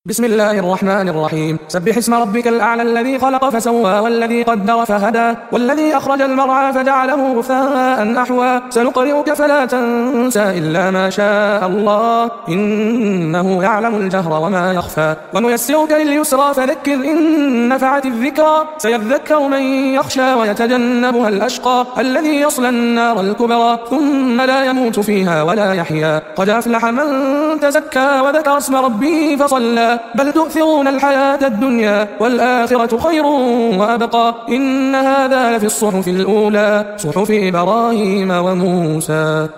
بسم الله الرحمن الرحيم. سبح اسم ربك الأعلى الذي خلق فسوى والذي قدر فهدى والذي أخرج المرعى فجعله غثاء أحوى سنقرئك فلا تنسى إلا ما شاء الله إنه يعلم الجهر وما يخفى ونيسرك لليسرى فذكر إن نفعت الذكرى سيذكر من يخشى ويتجنبها الأشقى الذي يصلى النار الكبرى ثم لا يموت فيها ولا يحيا قد أفلح من تزكى وذكر اسم ربه فصلى بل تؤثرون الحياة الدنيا والآخرة خير وأبقى إن هذا لفي الصحف الأولى صحف إبراهيم وموسى.